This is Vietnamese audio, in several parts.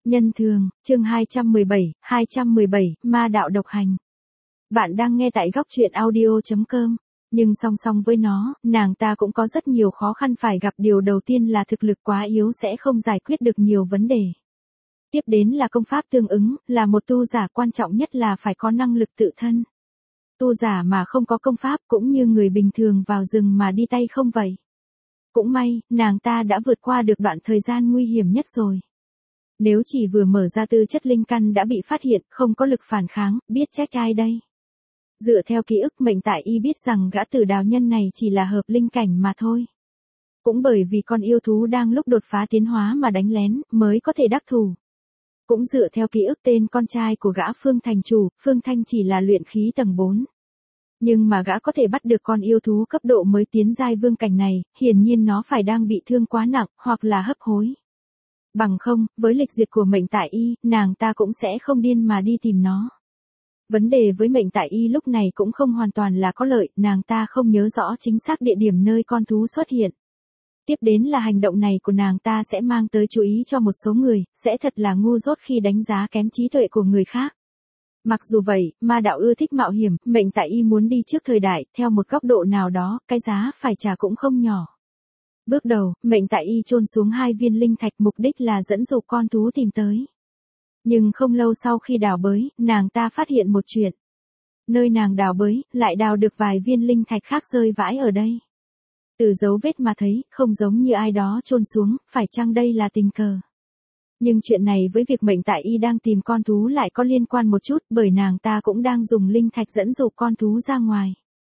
Nhân thường, chương 217, ma đạo độc hành. Bạn đang nghe tại góc truyện audio.com. Nhưng song song với nó, nàng ta cũng có rất nhiều khó khăn phải gặp. Điều đầu tiên là thực lực quá yếu sẽ không giải quyết được nhiều vấn đề. Tiếp đến là công pháp tương ứng, là một tu giả quan trọng nhất là phải có năng lực tự thân. Tu giả mà không có công pháp cũng như người bình thường vào rừng mà đi tay không vậy. Cũng may, nàng ta đã vượt qua được đoạn thời gian nguy hiểm nhất rồi. Nếu chỉ vừa mở ra tư chất linh căn đã bị phát hiện, không có lực phản kháng, biết trách ai đây? Dựa theo ký ức Mệnh Tại Y biết rằng gã Tử Đào Nhân này chỉ là hợp linh cảnh mà thôi. Cũng bởi vì con yêu thú đang lúc đột phá tiến hóa mà đánh lén, mới có thể đắc thủ. Cũng dựa theo ký ức tên con trai của gã Phương Thành Chủ, Phương Thanh chỉ là luyện khí tầng 4. Nhưng mà gã có thể bắt được con yêu thú cấp độ mới tiến giai vương cảnh này, hiển nhiên nó phải đang bị thương quá nặng, hoặc là hấp hối. Bằng không, với lịch duyệt của Mệnh Tại Y, nàng ta cũng sẽ không điên mà đi tìm nó. Vấn đề với Mệnh Tại Y lúc này cũng không hoàn toàn là có lợi, nàng ta không nhớ rõ chính xác địa điểm nơi con thú xuất hiện. Tiếp đến là hành động này của nàng ta sẽ mang tới chú ý cho một số người, sẽ thật là ngu dốt khi đánh giá kém trí tuệ của người khác. Mặc dù vậy, ma đạo ưa thích mạo hiểm, Mệnh Tại Y muốn đi trước thời đại, theo một góc độ nào đó, cái giá phải trả cũng không nhỏ. Bước đầu, Mệnh Tại Y chôn xuống 2 viên linh thạch, mục đích là dẫn dụ con thú tìm tới. Nhưng không lâu sau khi đào bới, nàng ta phát hiện một chuyện. Nơi nàng đào bới, lại đào được vài viên linh thạch khác rơi vãi ở đây. Từ dấu vết mà thấy, không giống như ai đó chôn xuống, phải chăng đây là tình cờ? Nhưng chuyện này với việc Mệnh Tại Y đang tìm con thú lại có liên quan một chút, bởi nàng ta cũng đang dùng linh thạch dẫn dụ con thú ra ngoài.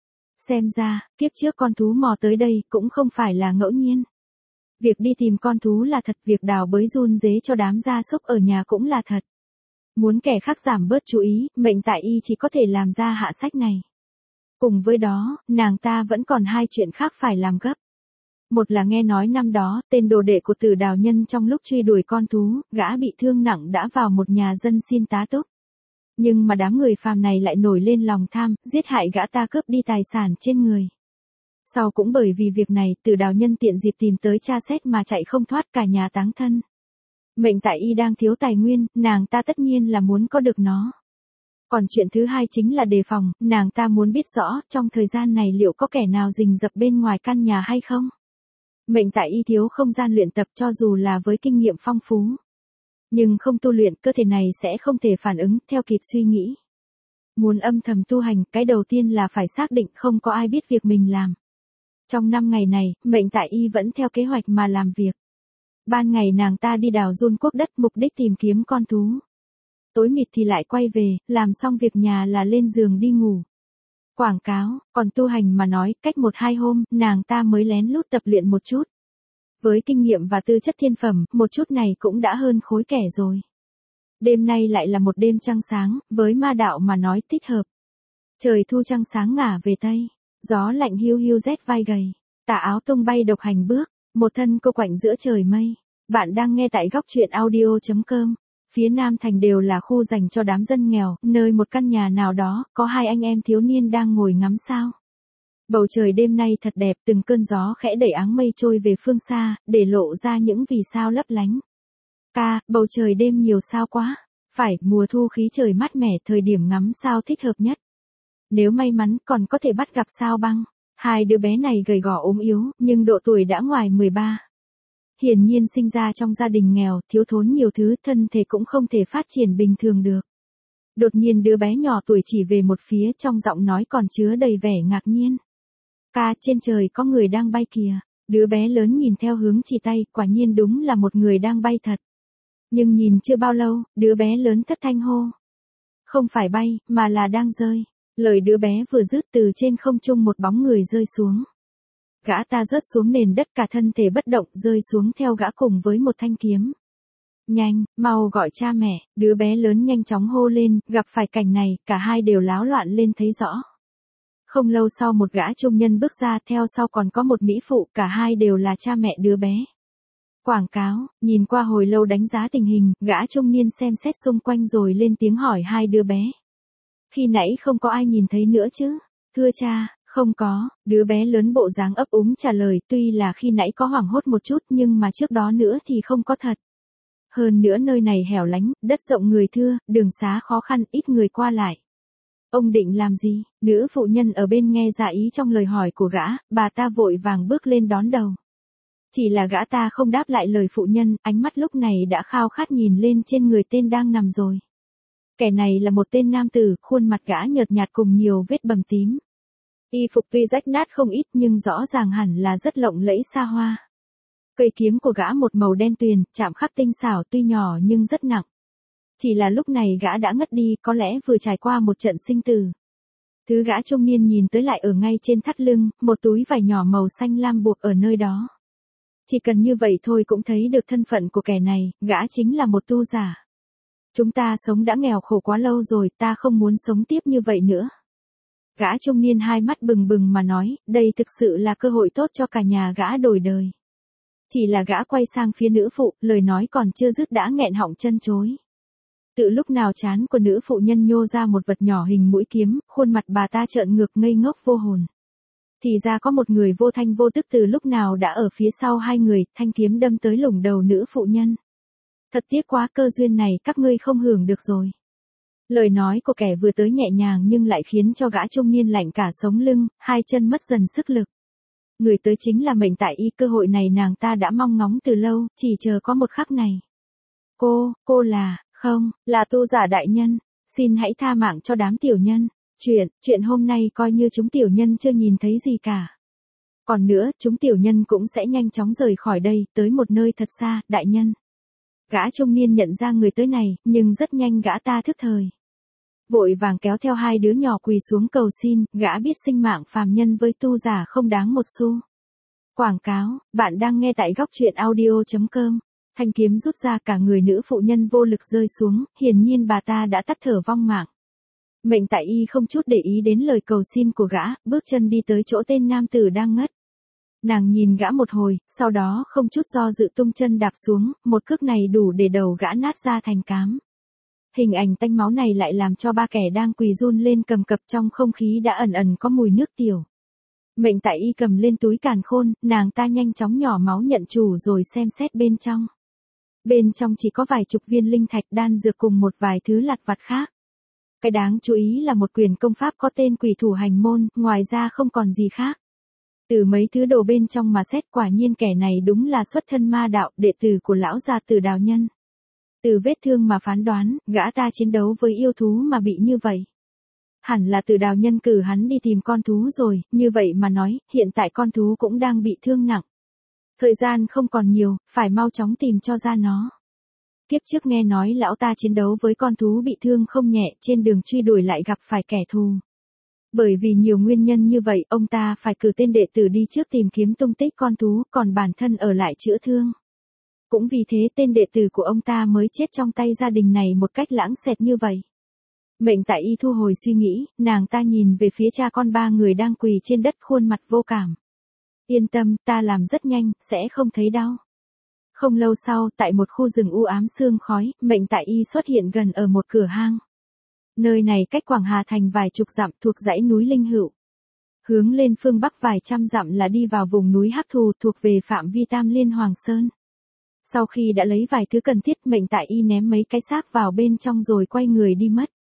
Xem ra, kiếp trước con thú mò tới đây cũng không phải là ngẫu nhiên. Việc đi tìm con thú là thật, việc đào bới run rế cho đám gia súc ở nhà cũng là thật. Muốn kẻ khác giảm bớt chú ý, Mệnh Tại Y chỉ có thể làm ra hạ sách này. Cùng với đó, nàng ta vẫn còn 2 chuyện khác phải làm gấp. Một là nghe nói năm đó, tên đồ đệ của Tử Đào Nhân trong lúc truy đuổi con thú, gã bị thương nặng đã vào một nhà dân xin tá túc. Nhưng mà đám người phàm này lại nổi lên lòng tham, giết hại gã ta, cướp đi tài sản trên người. Sau cũng bởi vì việc này, Tử Đào Nhân tiện dịp tìm tới tra xét mà chạy không thoát, cả nhà táng thân. Mệnh Tại Y đang thiếu tài nguyên, nàng ta tất nhiên là muốn có được nó. Còn chuyện thứ hai chính là đề phòng, nàng ta muốn biết rõ trong thời gian này liệu có kẻ nào rình rập bên ngoài căn nhà hay không. Mệnh Tại Y thiếu không gian luyện tập, cho dù là với kinh nghiệm phong phú. Nhưng không tu luyện, cơ thể này sẽ không thể phản ứng theo kịp suy nghĩ. Muốn âm thầm tu hành, cái đầu tiên là phải xác định không có ai biết việc mình làm. Trong 5 ngày này, Mệnh Tại Y vẫn theo kế hoạch mà làm việc. Ban ngày nàng ta đi đào giun cuốc đất, mục đích tìm kiếm con thú. Tối mịt thì lại quay về, làm xong việc nhà là lên giường đi ngủ. Quảng cáo, còn tu hành mà nói, cách 1-2 hôm, nàng ta mới lén lút tập luyện một chút. Với kinh nghiệm và tư chất thiên phẩm, một chút này cũng đã hơn khối kẻ rồi. Đêm nay lại là một đêm trăng sáng, với ma đạo mà nói thích hợp. Trời thu trăng sáng ngả về Tây, gió lạnh hiu hiu rét vai gầy, tà áo tung bay độc hành bước, một thân cô quạnh giữa trời mây. Bạn đang nghe tại góc truyện audio.com. Phía Nam Thành đều là khu dành cho đám dân nghèo, nơi một căn nhà nào đó, có 2 anh em thiếu niên đang ngồi ngắm sao. Bầu trời đêm nay thật đẹp, từng cơn gió khẽ đẩy áng mây trôi về phương xa, để lộ ra những vì sao lấp lánh. Bầu trời đêm nhiều sao quá. Phải, mùa thu khí trời mát mẻ, thời điểm ngắm sao thích hợp nhất. Nếu may mắn còn có thể bắt gặp sao băng. 2 đứa bé này gầy gò ốm yếu, nhưng độ tuổi đã ngoài 13. Hiển nhiên sinh ra trong gia đình nghèo, thiếu thốn nhiều thứ, thân thể cũng không thể phát triển bình thường được. Đột nhiên đứa bé nhỏ tuổi chỉ về một phía, trong giọng nói còn chứa đầy vẻ ngạc nhiên. Trên trời có người đang bay kìa. Đứa bé lớn nhìn theo hướng chỉ tay, quả nhiên đúng là một người đang bay thật. Nhưng nhìn chưa bao lâu, đứa bé lớn thất thanh hô. Không phải bay, mà là đang rơi. Lời đứa bé vừa dứt, từ trên không trung một bóng người rơi xuống. Gã ta rớt xuống nền đất, cả thân thể bất động, rơi xuống theo gã cùng với một thanh kiếm. Nhanh, mau gọi cha mẹ, đứa bé lớn nhanh chóng hô lên, gặp phải cảnh này, cả hai đều láo loạn lên thấy rõ. Không lâu sau một gã trung nhân bước ra, theo sau còn có một mỹ phụ, cả hai đều là cha mẹ đứa bé. Quảng cáo, nhìn qua hồi lâu đánh giá tình hình, gã trung niên xem xét xung quanh rồi lên tiếng hỏi 2 đứa bé. Khi nãy không có ai nhìn thấy nữa chứ? Thưa cha, không có, đứa bé lớn bộ dáng ấp úng trả lời, tuy là khi nãy có hoảng hốt một chút nhưng mà trước đó nữa thì không có thật. Hơn nữa nơi này hẻo lánh, đất rộng người thưa, đường xá khó khăn, ít người qua lại. Ông định làm gì? Nữ phụ nhân ở bên nghe ra ý trong lời hỏi của gã, bà ta vội vàng bước lên đón đầu. Chỉ là gã ta không đáp lại lời phụ nhân, ánh mắt lúc này đã khao khát nhìn lên trên người tên đang nằm rồi. Kẻ này là một tên nam tử, khuôn mặt gã nhợt nhạt cùng nhiều vết bầm tím. Y phục tuy rách nát không ít nhưng rõ ràng hẳn là rất lộng lẫy xa hoa. Cây kiếm của gã một màu đen tuyền, chạm khắc tinh xảo tuy nhỏ nhưng rất nặng. Chỉ là lúc này gã đã ngất đi, có lẽ vừa trải qua một trận sinh tử. Thứ gã trung niên nhìn tới lại ở ngay trên thắt lưng, một túi vải nhỏ màu xanh lam buộc ở nơi đó. Chỉ cần như vậy thôi cũng thấy được thân phận của kẻ này, gã chính là một tu giả. Chúng ta sống đã nghèo khổ quá lâu rồi, ta không muốn sống tiếp như vậy nữa. Gã trung niên hai mắt bừng bừng mà nói, đây thực sự là cơ hội tốt cho cả nhà gã đổi đời. Chỉ là gã quay sang phía nữ phụ, lời nói còn chưa dứt đã nghẹn họng chân chối. Tự lúc nào trán của nữ phụ nhân nhô ra một vật nhỏ hình mũi kiếm, khuôn mặt bà ta trợn ngược ngây ngốc vô hồn. Thì ra có một người vô thanh vô tức từ lúc nào đã ở phía sau hai người, thanh kiếm đâm tới lủng đầu nữ phụ nhân. Thật tiếc quá, cơ duyên này các ngươi không hưởng được rồi. Lời nói của kẻ vừa tới nhẹ nhàng nhưng lại khiến cho gã trung niên lạnh cả sống lưng, hai chân mất dần sức lực. Người tới chính là Mệnh Tại Y, cơ hội này nàng ta đã mong ngóng từ lâu, chỉ chờ có một khắc này. Cô là, không, là tu giả đại nhân, xin hãy tha mạng cho đám tiểu nhân. Chuyện hôm nay coi như chúng tiểu nhân chưa nhìn thấy gì cả. Còn nữa, chúng tiểu nhân cũng sẽ nhanh chóng rời khỏi đây, tới một nơi thật xa, đại nhân. Gã trung niên nhận ra người tới này, nhưng rất nhanh gã ta thức thời. Vội vàng kéo theo hai đứa nhỏ quỳ xuống cầu xin, gã biết sinh mạng phàm nhân với tu giả không đáng một xu. Quảng cáo, bạn đang nghe tại góc truyện audio.com. Thanh kiếm rút ra, cả người nữ phụ nhân vô lực rơi xuống, hiển nhiên bà ta đã tắt thở vong mạng. Mệnh Tại Y không chút để ý đến lời cầu xin của gã, bước chân đi tới chỗ tên nam tử đang ngất. Nàng nhìn gã một hồi, sau đó không chút do dự tung chân đạp xuống, một cước này đủ để đầu gã nát ra thành cám. Hình ảnh tanh máu này lại làm cho ba kẻ đang quỳ run lên cầm cập, trong không khí đã ẩn ẩn có mùi nước tiểu. Mệnh Tại Y cầm lên túi càn khôn, nàng ta nhanh chóng nhỏ máu nhận chủ rồi xem xét bên trong. Bên trong chỉ có vài chục viên linh thạch, đan dược cùng một vài thứ lặt vặt khác. Cái đáng chú ý là một quyển công pháp có tên Quỷ Thủ Hành Môn, ngoài ra không còn gì khác. Từ mấy thứ đồ bên trong mà xét, quả nhiên kẻ này đúng là xuất thân ma đạo, đệ tử của lão gia Từ Đào Nhân. Từ vết thương mà phán đoán, gã ta chiến đấu với yêu thú mà bị như vậy. Hẳn là Từ Đào Nhân cử hắn đi tìm con thú rồi, như vậy mà nói, hiện tại con thú cũng đang bị thương nặng. Thời gian không còn nhiều, phải mau chóng tìm cho ra nó. Kiếp trước nghe nói lão ta chiến đấu với con thú bị thương không nhẹ, trên đường truy đuổi lại gặp phải kẻ thù. Bởi vì nhiều nguyên nhân như vậy, ông ta phải cử tên đệ tử đi trước tìm kiếm tung tích con thú, còn bản thân ở lại chữa thương. Cũng vì thế tên đệ tử của ông ta mới chết trong tay gia đình này một cách lãng xẹt như vậy. Mệnh Tại Y thu hồi suy nghĩ, nàng ta nhìn về phía cha con ba người đang quỳ trên đất, khuôn mặt vô cảm. Yên tâm, ta làm rất nhanh, sẽ không thấy đau. Không lâu sau, tại một khu rừng u ám sương khói, Mệnh Tại Y xuất hiện gần ở một cửa hang. Nơi này cách Quảng Hà Thành vài chục dặm, thuộc dãy núi Linh Hữu. Hướng lên phương bắc vài trăm dặm là đi vào vùng núi Hắc Thù, thuộc về phạm vi Tam Liên Hoàng Sơn. Sau khi đã lấy vài thứ cần thiết, Mệnh Tại Y ném mấy cái xác vào bên trong rồi quay người đi mất.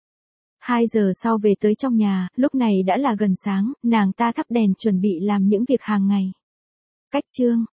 2 giờ sau về tới trong nhà, lúc này đã là gần sáng, nàng ta thắp đèn chuẩn bị làm những việc hàng ngày. Cách chương